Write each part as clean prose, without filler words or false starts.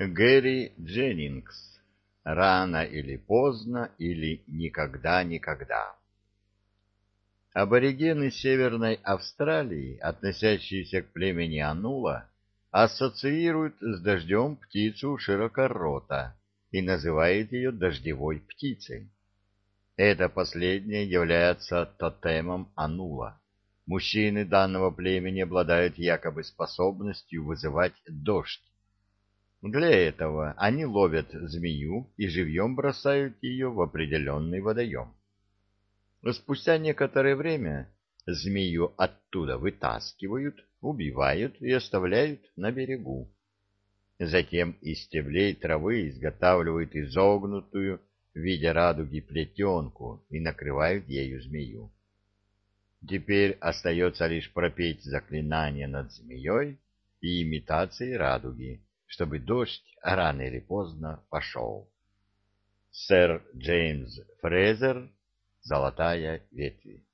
Гэри Дженнингс. Рано или поздно или никогда-никогда. Аборигены Северной Австралии, относящиеся к племени Анула, ассоциируют с дождем птицу широкорота и называют ее дождевой птицей. Это последнее является тотемом Анула. Мужчины данного племени обладают якобы способностью вызывать дождь. Для этого они ловят змею и живьем бросают ее в определенный водоем. Спустя некоторое время змею оттуда вытаскивают, убивают и оставляют на берегу. Затем из стеблей травы изготавливают изогнутую в виде радуги плетенку и накрывают ею змею. Теперь остается лишь пропеть заклинание над змеей и имитацией радуги, чтобы дождь рано или поздно пошел. Сэр Джеймс Фрезер. Золотая ветвь.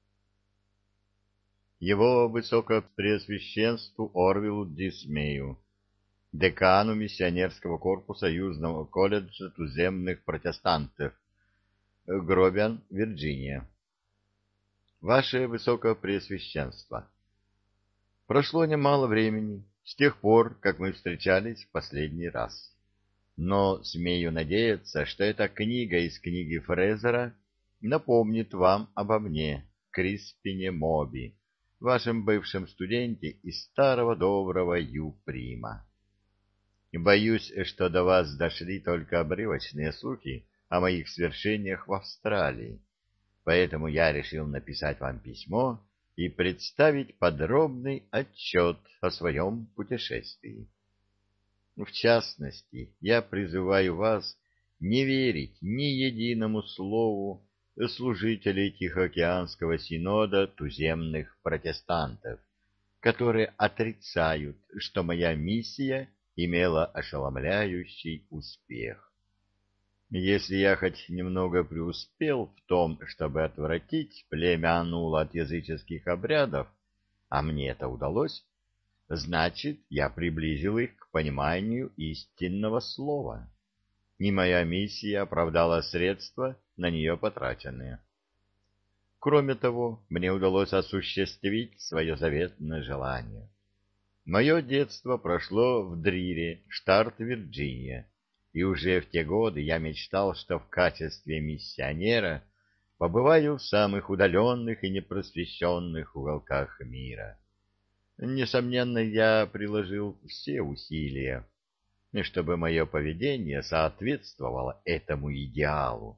Его высокопреосвященству Орвиллу Дисмею, декану миссионерского корпуса Южного колледжа туземных протестантов, Гробиан, Вирджиния. Ваше Высокопреосвященство, прошло немало времени с тех пор, как мы встречались в последний раз. Но смею надеяться, что эта книга из книги Фрезера напомнит вам обо мне, Криспине Моби, вашем бывшем студенте из старого доброго Ю-Прима. Боюсь, что до вас дошли только обрывочные слухи о моих свершениях в Австралии, поэтому я решил написать вам письмо и представить подробный отчет о своем путешествии. В частности, я призываю вас не верить ни единому слову служителей Тихоокеанского синода туземных протестантов, которые отрицают, что моя миссия имела ошеломляющий успех. Если я хоть немного преуспел в том, чтобы отвратить племя Анула от языческих обрядов, а мне это удалось, значит, я приблизил их к пониманию истинного слова. И моя миссия оправдала средства, на нее потраченные. Кроме того, мне удалось осуществить свое заветное желание. Мое детство прошло в Дрире, штат Вирджиния, и уже в те годы я мечтал, что в качестве миссионера побываю в самых удаленных и непросвещенных уголках мира. Несомненно, я приложил все усилия, чтобы мое поведение соответствовало этому идеалу.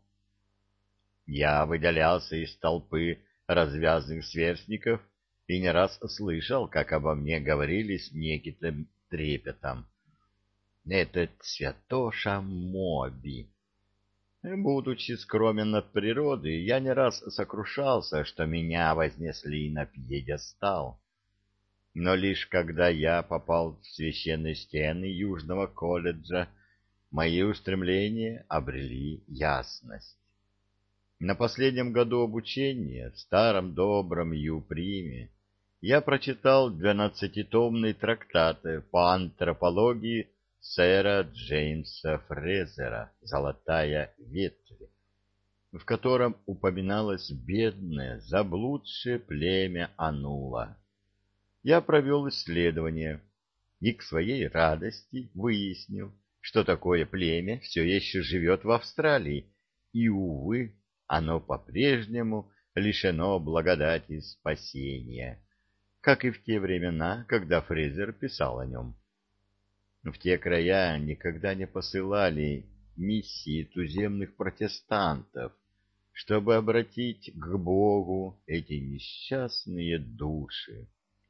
Я выделялся из толпы развязных сверстников и не раз слышал, как обо мне говорили с неким трепетом. «Этот святоша Моби». Будучи скромен от природы, я не раз сокрушался, что меня вознесли на пьедестал. Но лишь когда я попал в священные стены Южного колледжа, мои устремления обрели ясность. На последнем году обучения в старом добром Ю-Приме я прочитал 12-томный трактат по антропологии сэра Джеймса Фрезера «Золотая ветвь», в котором упоминалось бедное, заблудшее племя Анула. Я провел исследование и к своей радости выяснил, что такое племя все еще живет в Австралии, и, увы, оно по-прежнему лишено благодати спасения, как и в те времена, когда Фрезер писал о нем. В те края никогда не посылали миссии туземных протестантов, чтобы обратить к Богу эти несчастные души.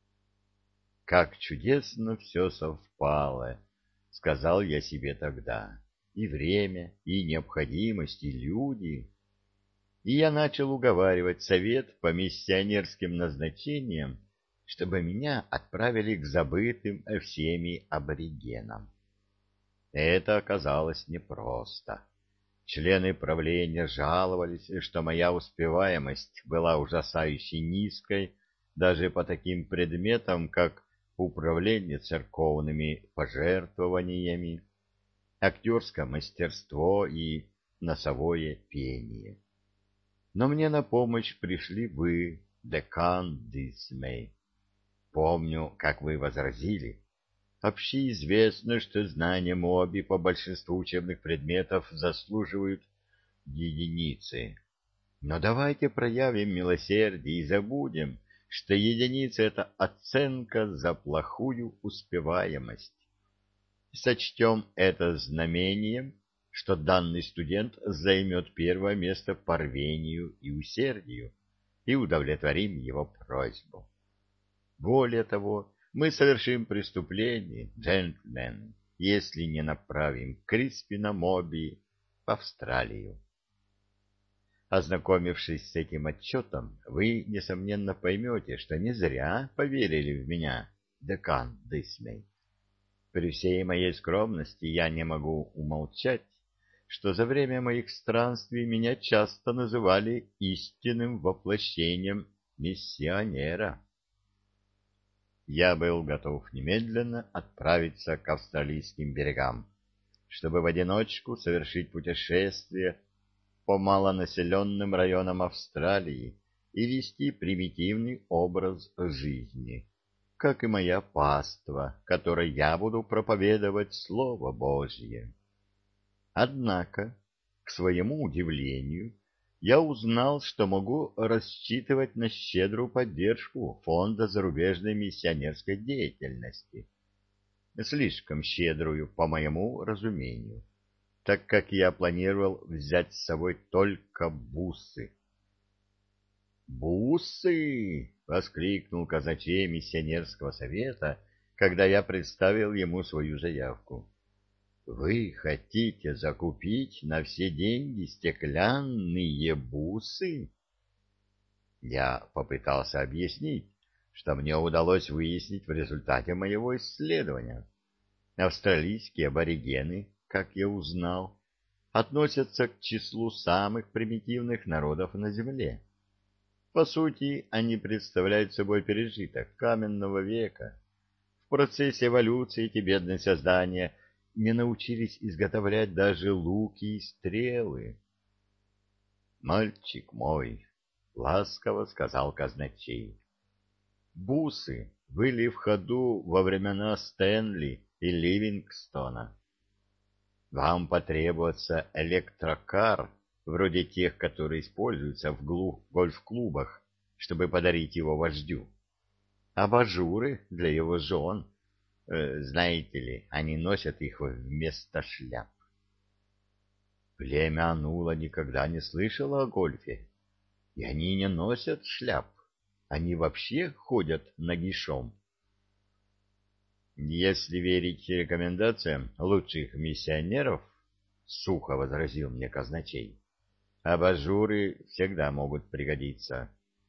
«Как чудесно все совпало», — сказал я себе тогда, — «и время, и необходимость, и люди». И я начал уговаривать совет по миссионерским назначениям, чтобы меня отправили к забытым всеми аборигенам. Это оказалось непросто. Члены правления жаловались, что моя успеваемость была ужасающе низкой даже по таким предметам, как управление церковными пожертвованиями, актерское мастерство и носовое пение. Но мне на помощь пришли вы, декан Дисмей. Помню, как вы возразили. Общеизвестно, что знания Моби по большинству учебных предметов заслуживают единицы. Но давайте проявим милосердие и забудем, что единица — это оценка за плохую успеваемость. Сочтем это знамением, что данный студент займет первое место по рвению и усердию, и удовлетворим его просьбу. Более того, мы совершим преступление, джентльмены, если не направим Криспина Моби в Австралию. Ознакомившись с этим отчетом, вы, несомненно, поймете, что не зря поверили в меня, декан Дисмей. При всей моей скромности я не могу умолчать, что за время моих странствий меня часто называли истинным воплощением миссионера. Я был готов немедленно отправиться к австралийским берегам, чтобы в одиночку совершить путешествие по малонаселенным районам Австралии и вести примитивный образ жизни, как и моя паства, которой я буду проповедовать Слово Божье. Однако, к своему удивлению, я узнал, что могу рассчитывать на щедрую поддержку Фонда зарубежной миссионерской деятельности, слишком щедрую, по моему разумению, так как я планировал взять с собой только бусы. «Бусы!» — воскликнул казначей миссионерского совета, когда я представил ему свою заявку. «Вы хотите закупить на все деньги стеклянные бусы?» Я попытался объяснить, что мне удалось выяснить в результате моего исследования. Австралийские аборигены, как я узнал, относятся к числу самых примитивных народов на Земле. По сути, они представляют собой пережиток каменного века. В процессе эволюции эти бедные создания не научились изготовлять даже луки и стрелы. «Мальчик мой», — ласково сказал казначей, — «бусы были в ходу во времена Стэнли и Ливингстона. Вам потребуется электрокар, вроде тех, которые используются в гольф-клубах, чтобы подарить его вождю. Абажуры для его жен. Знаете ли, они носят их вместо шляп. Племя Анула никогда не слышало о гольфе, и они не носят шляп. Они вообще ходят нагишом. Если верить рекомендациям лучших миссионеров, — сухо возразил мне казначей, — абажуры всегда могут пригодиться.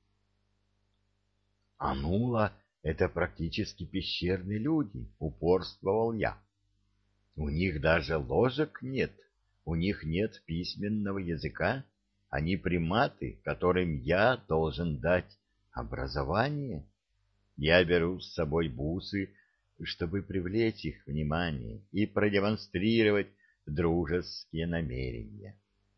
Анула — это практически пещерные люди, — упорствовал я. У них даже ложек нет, у них нет письменного языка, они приматы, которым я должен дать образование. Я беру с собой бусы, чтобы привлечь их внимание и продемонстрировать дружеские намерения.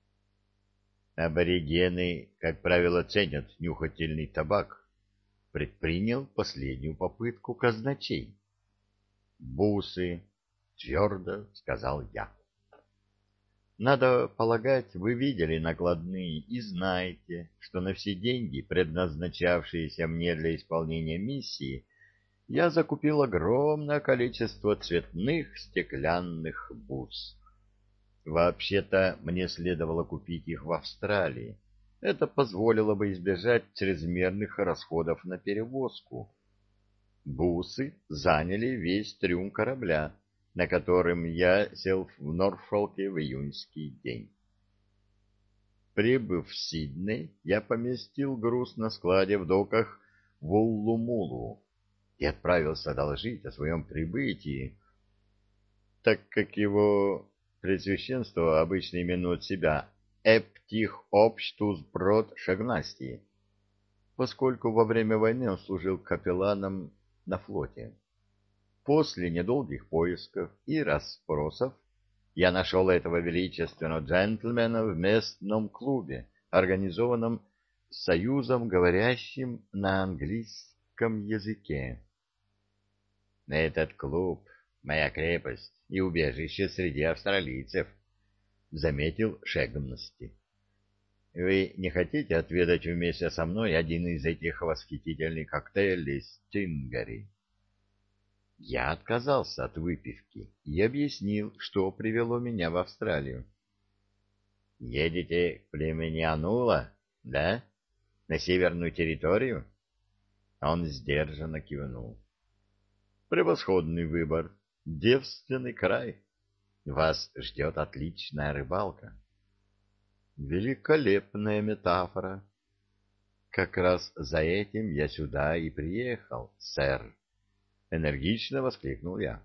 Аборигены, как правило, ценят нюхательный табак. Предпринял последнюю попытку казначей. «Бусы», — твердо сказал я. Надо полагать, вы видели накладные и знаете, что на все деньги, предназначавшиеся мне для исполнения миссии, я закупил огромное количество цветных стеклянных бус. Вообще-то, мне следовало купить их в Австралии. Это позволило бы избежать чрезмерных расходов на перевозку. Бусы заняли весь трюм корабля, на котором я сел в Норфолке в июньский день. Прибыв в Сидней, я поместил груз на складе в доках в Уллумулу и отправился доложить о своем прибытии, так как его Преосвященство обычно именует себя «Эптих Обштус Брод Шагнасти», поскольку во время войны он служил капелланом на флоте. После недолгих поисков и расспросов Я нашел этого величественного джентльмена в местном клубе, организованном союзом, говорящим на английском языке. Этот клуб — моя крепость и убежище среди австралийцев, — заметил Шегмности. Вы не хотите отведать вместе со мной один из этих восхитительных коктейлей Стингари? Я отказался от выпивки и объяснил, что привело меня в Австралию. Едете к племени Анула, да? На северную территорию? Он сдержанно кивнул. Превосходный выбор. Девственный край. Вас ждет отличная рыбалка. Великолепная метафора. Как раз за этим я сюда и приехал, сэр. Энергично воскликнул я.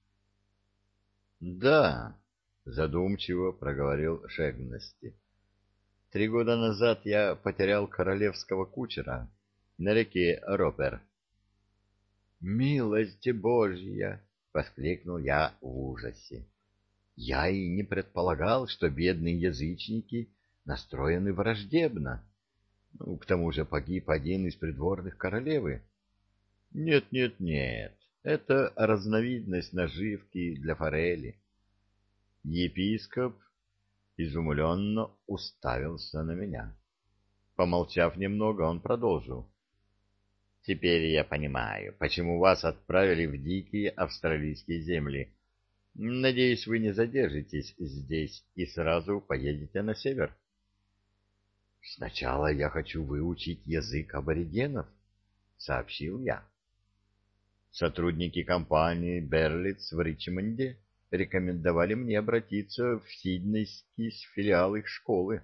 Да, задумчиво проговорил Шегмности. 3 года назад я потерял королевского кучера на реке Ропер. «Милость Божья!» — воскликнул я в ужасе. Я и не предполагал, что бедные язычники настроены враждебно. К тому же погиб один из придворных королевы. Нет, нет, нет, это разновидность наживки для форели. Епископ изумленно уставился на меня. Помолчав немного, он продолжил. Теперь я понимаю, почему вас отправили в дикие австралийские земли. Надеюсь, вы не задержитесь здесь и сразу поедете на север. Сначала я хочу выучить язык аборигенов, сообщил я. Сотрудники компании Берлитz в Ричмонде рекомендовали мне обратиться в сиднейский филиал их школы.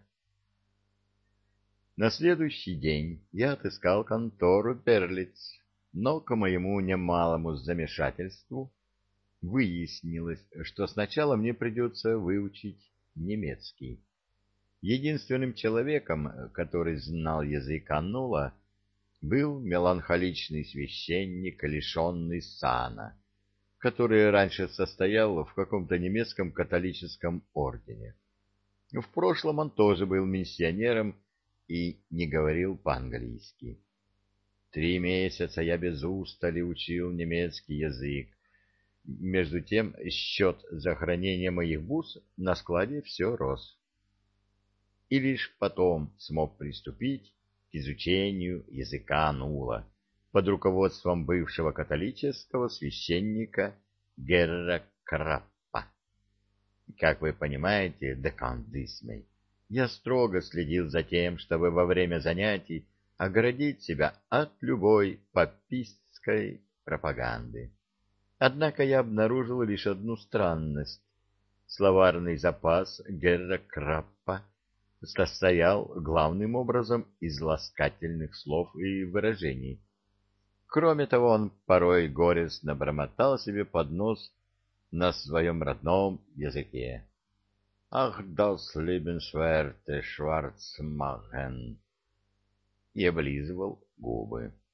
На следующий день я отыскал контору Берлитz, но, к моему немалому замешательству, выяснилось, что сначала мне придется выучить немецкий. Единственным человеком, который знал язык Аннула, был меланхоличный священник, лишенный сана, который раньше состоял в каком-то немецком католическом ордене. В прошлом он тоже был миссионером и не говорил по-английски. 3 месяца я без устали учил немецкий язык. Между тем счет за хранение моих бус на складе все рос. И лишь потом смог приступить к изучению языка Аннула под руководством бывшего католического священника Герра Краппа. Как вы понимаете, декан Дисмей, я строго следил за тем, чтобы во время занятий оградить себя от любой папистской пропаганды. Однако я обнаружил лишь одну странность. Словарный запас Герра Краппа состоял главным образом из ласкательных слов и выражений. Кроме того, он порой горестно бормотал себе под нос на своем родном языке. «Ах, das liebenswerte Schwarzmachen!» и облизывал губы.